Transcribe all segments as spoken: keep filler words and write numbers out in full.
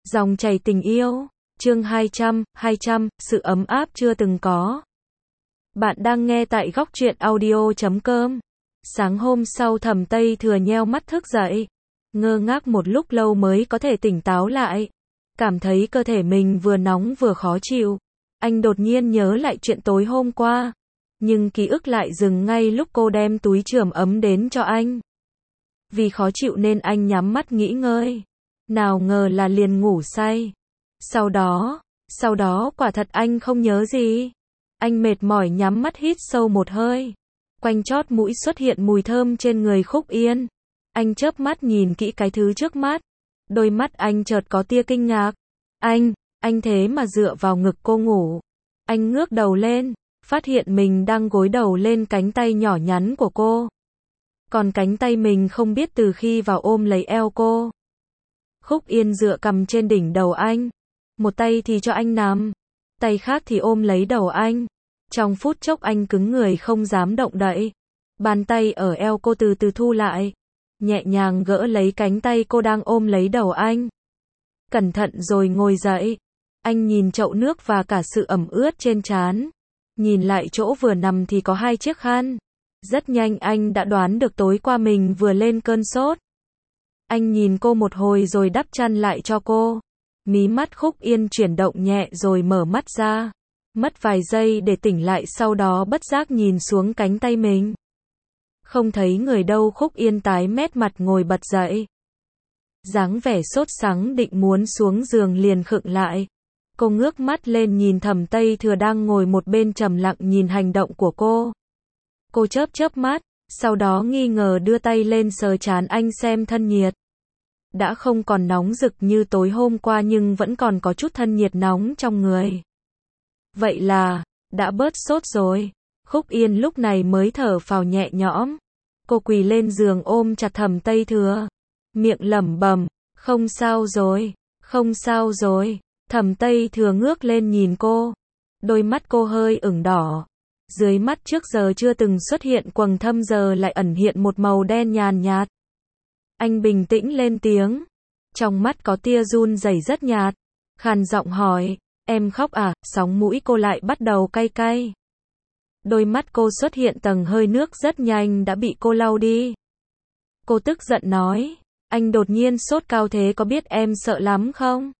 Dòng chảy tình yêu, chương hai trăm, hai trăm, sự ấm áp chưa từng có. Bạn đang nghe tại góc truyện audio chấm com. Sáng hôm sau Thẩm Tây Thừa nheo mắt thức dậy, ngơ ngác một lúc lâu mới có thể tỉnh táo lại. Cảm thấy cơ thể mình vừa nóng vừa khó chịu. Anh đột nhiên nhớ lại chuyện tối hôm qua. Nhưng ký ức lại dừng ngay lúc cô đem túi chườm ấm đến cho anh. Vì khó chịu nên anh nhắm mắt nghỉ ngơi. Nào ngờ là liền ngủ say. Sau đó, sau đó quả thật anh không nhớ gì. Anh mệt mỏi nhắm mắt hít sâu một hơi. Quanh chót mũi xuất hiện mùi thơm trên người Khúc Yên. Anh chớp mắt nhìn kỹ cái thứ trước mắt. Đôi mắt anh chợt có tia kinh ngạc. Anh, anh thế mà dựa vào ngực cô ngủ. Anh ngước đầu lên, phát hiện mình đang gối đầu lên cánh tay nhỏ nhắn của cô. Còn cánh tay mình không biết từ khi vào ôm lấy eo cô. Khúc Yên dựa cằm trên đỉnh đầu anh. Một tay thì cho anh nằm, tay khác thì ôm lấy đầu anh. Trong phút chốc anh cứng người không dám động đậy. Bàn tay ở eo cô từ từ thu lại, nhẹ nhàng gỡ lấy cánh tay cô đang ôm lấy đầu anh. Cẩn thận rồi ngồi dậy. Anh nhìn chậu nước và cả sự ẩm ướt trên trán. Nhìn lại chỗ vừa nằm thì có hai chiếc khăn. Rất nhanh anh đã đoán được tối qua mình vừa lên cơn sốt. Anh nhìn cô một hồi rồi đắp chăn lại cho cô. Mí mắt Khúc Yên chuyển động nhẹ rồi mở mắt ra. Mất vài giây để tỉnh lại, sau đó bất giác nhìn xuống cánh tay mình. Không thấy người đâu. Khúc Yên tái mét mặt ngồi bật dậy. Dáng vẻ sốt sắng định muốn xuống giường liền khựng lại. Cô ngước mắt lên nhìn Thẩm Tây Thừa đang ngồi một bên trầm lặng nhìn hành động của cô. Cô chớp chớp mắt, sau đó nghi ngờ đưa tay lên sờ trán anh xem thân nhiệt. Đã không còn nóng rực như tối hôm qua nhưng vẫn còn có chút thân nhiệt nóng trong người. Vậy là, đã bớt sốt rồi. Khúc Yên lúc này mới thở phào nhẹ nhõm. Cô quỳ lên giường ôm chặt Thẩm Tây Thừa. Miệng lẩm bẩm, không sao rồi, không sao rồi. Thẩm Tây Thừa ngước lên nhìn cô. Đôi mắt cô hơi ửng đỏ. Dưới mắt trước giờ chưa từng xuất hiện quầng thâm giờ lại ẩn hiện một màu đen nhàn nhạt. Anh bình tĩnh lên tiếng. Trong mắt có tia run rẩy rất nhạt. Khàn giọng hỏi, em khóc à? Sóng mũi cô lại bắt đầu cay cay. Đôi mắt cô xuất hiện tầng hơi nước rất nhanh đã bị cô lau đi. Cô tức giận nói, anh đột nhiên sốt cao thế có biết em sợ lắm không?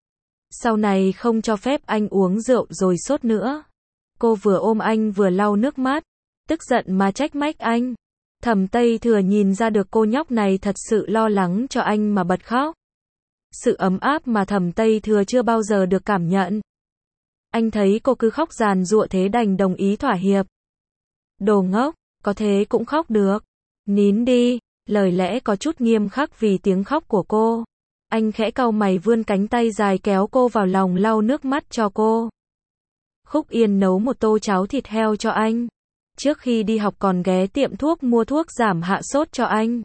Sau này không cho phép anh uống rượu rồi sốt nữa. Cô vừa ôm anh vừa lau nước mắt, tức giận mà trách mách anh. Thẩm Tây Thừa nhìn ra được cô nhóc này thật sự lo lắng cho anh mà bật khóc. Sự ấm áp mà Thẩm Tây Thừa chưa bao giờ được cảm nhận. Anh thấy cô cứ khóc giàn giụa thế đành đồng ý thỏa hiệp. Đồ ngốc, có thế cũng khóc được. Nín đi, lời lẽ có chút nghiêm khắc vì tiếng khóc của cô. Anh khẽ cau mày vươn cánh tay dài kéo cô vào lòng lau nước mắt cho cô. Khúc Yên nấu một tô cháo thịt heo cho anh. Trước khi đi học còn ghé tiệm thuốc mua thuốc giảm hạ sốt cho anh.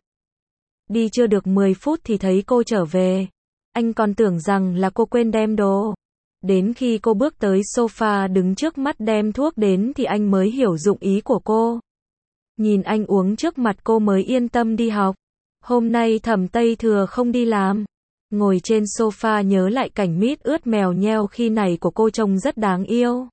Đi chưa được mười phút thì thấy cô trở về. Anh còn tưởng rằng là cô quên đem đồ. Đến khi cô bước tới sofa đứng trước mắt đem thuốc đến thì anh mới hiểu dụng ý của cô. Nhìn anh uống trước mặt cô mới yên tâm đi học. Hôm nay Thẩm Tây Thừa không đi làm. Ngồi trên sofa nhớ lại cảnh mít ướt mèo nheo khi này của cô trông rất đáng yêu.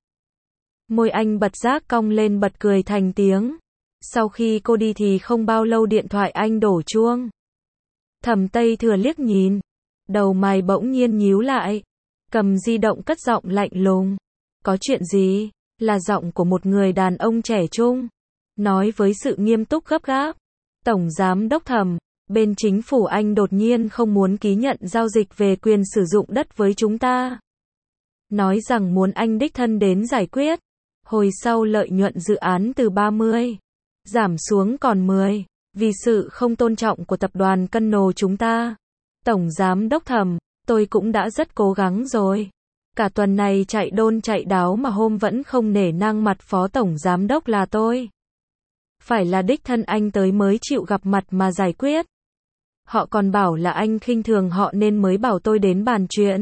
Môi anh bật giác cong lên bật cười thành tiếng. Sau khi cô đi thì không bao lâu điện thoại anh đổ chuông. Thẩm Tây Thừa liếc nhìn. Đầu mày bỗng nhiên nhíu lại. Cầm di động cất giọng lạnh lùng. Có chuyện gì? Là giọng của một người đàn ông trẻ trung. Nói với sự nghiêm túc gấp gáp. Tổng giám đốc Thẩm, bên chính phủ Anh đột nhiên không muốn ký nhận giao dịch về quyền sử dụng đất với chúng ta. Nói rằng muốn anh đích thân đến giải quyết. Hồi sau lợi nhuận dự án từ ba mươi giảm xuống còn mười, vì sự không tôn trọng của tập đoàn Cân chúng ta. Tổng giám đốc Thẩm, tôi cũng đã rất cố gắng rồi. Cả tuần này chạy đôn chạy đáo mà hôm vẫn không nể nang mặt phó tổng giám đốc là tôi. Phải là đích thân anh tới mới chịu gặp mặt mà giải quyết. Họ còn bảo là anh khinh thường họ nên mới bảo tôi đến bàn chuyện.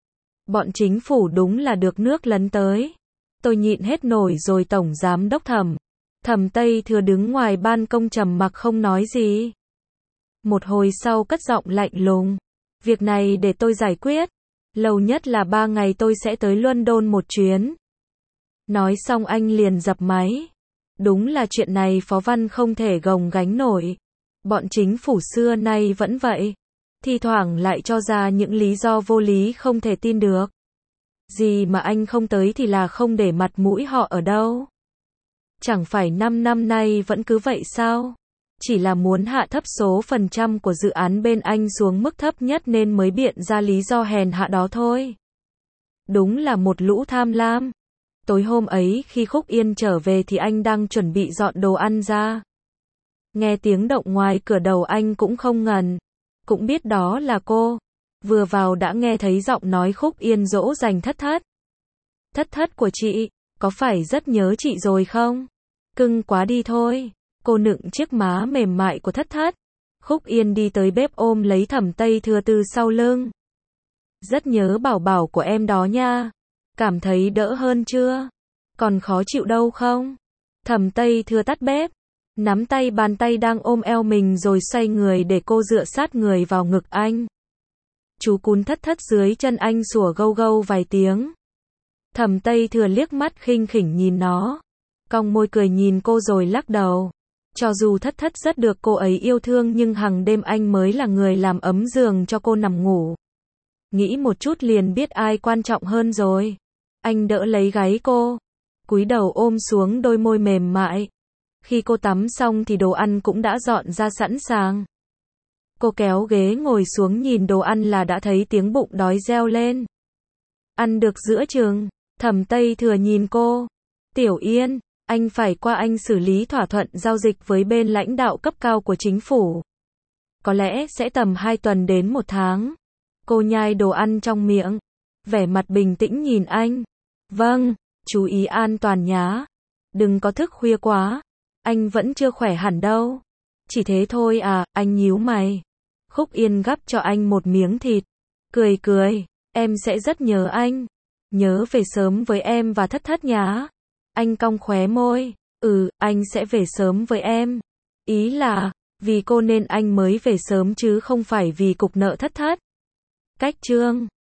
Bọn chính phủ đúng là được nước lấn tới. Tôi nhịn hết nổi rồi tổng giám đốc Thẩm. Thẩm Tây Thừa đứng ngoài ban công trầm mặc không nói gì. Một hồi sau cất giọng lạnh lùng. Việc này để tôi giải quyết. Lâu nhất là ba ngày tôi sẽ tới London một chuyến. Nói xong anh liền dập máy. Đúng là chuyện này Phó Văn không thể gồng gánh nổi. Bọn chính phủ xưa nay vẫn vậy. Thi thoảng lại cho ra những lý do vô lý không thể tin được. Gì mà anh không tới thì là không để mặt mũi họ ở đâu. Chẳng phải năm năm nay vẫn cứ vậy sao? Chỉ là muốn hạ thấp số phần trăm của dự án bên anh xuống mức thấp nhất nên mới biện ra lý do hèn hạ đó thôi. Đúng là một lũ tham lam. Tối hôm ấy khi Khúc Yên trở về thì anh đang chuẩn bị dọn đồ ăn ra. Nghe tiếng động ngoài cửa đầu anh cũng không ngần. Cũng biết đó là cô. Vừa vào đã nghe thấy giọng nói Khúc Yên dỗ dành Thất Thất. Thất Thất của chị, có phải rất nhớ chị rồi không? Cưng quá đi thôi. Cô nựng chiếc má mềm mại của Thất Thất. Khúc Yên đi tới bếp ôm lấy Thẩm Tây Thừa từ sau lưng. Rất nhớ bảo bảo của em đó nha. Cảm thấy đỡ hơn chưa? Còn khó chịu đâu không? Thẩm Tây Thừa tắt bếp. Nắm tay bàn tay đang ôm eo mình rồi xoay người để cô dựa sát người vào ngực anh. Chú cún Thất Thất dưới chân anh sủa gâu gâu vài tiếng. Thẩm Tây Thừa liếc mắt khinh khỉnh nhìn nó. Cong môi cười nhìn cô rồi lắc đầu. Cho dù Thất Thất rất được cô ấy yêu thương nhưng hằng đêm anh mới là người làm ấm giường cho cô nằm ngủ. Nghĩ một chút liền biết ai quan trọng hơn rồi. Anh đỡ lấy gáy cô. Cúi đầu ôm xuống đôi môi mềm mại. Khi cô tắm xong thì đồ ăn cũng đã dọn ra sẵn sàng. Cô kéo ghế ngồi xuống nhìn đồ ăn là đã thấy tiếng bụng đói reo lên. Ăn được giữa chừng. Thẩm Tây Thừa nhìn cô. Tiểu Yên, anh phải qua anh xử lý thỏa thuận giao dịch với bên lãnh đạo cấp cao của chính phủ. Có lẽ sẽ tầm hai tuần đến một tháng. Cô nhai đồ ăn trong miệng. Vẻ mặt bình tĩnh nhìn anh. Vâng, chú ý an toàn nhá. Đừng có thức khuya quá. Anh vẫn chưa khỏe hẳn đâu. Chỉ thế thôi à, anh nhíu mày. Khúc Yên gắp cho anh một miếng thịt. Cười cười, em sẽ rất nhớ anh. Nhớ về sớm với em và Thất Thất nhá. Anh cong khóe môi. Ừ, anh sẽ về sớm với em. Ý là, vì cô nên anh mới về sớm chứ không phải vì cục nợ Thất Thất. Cách chương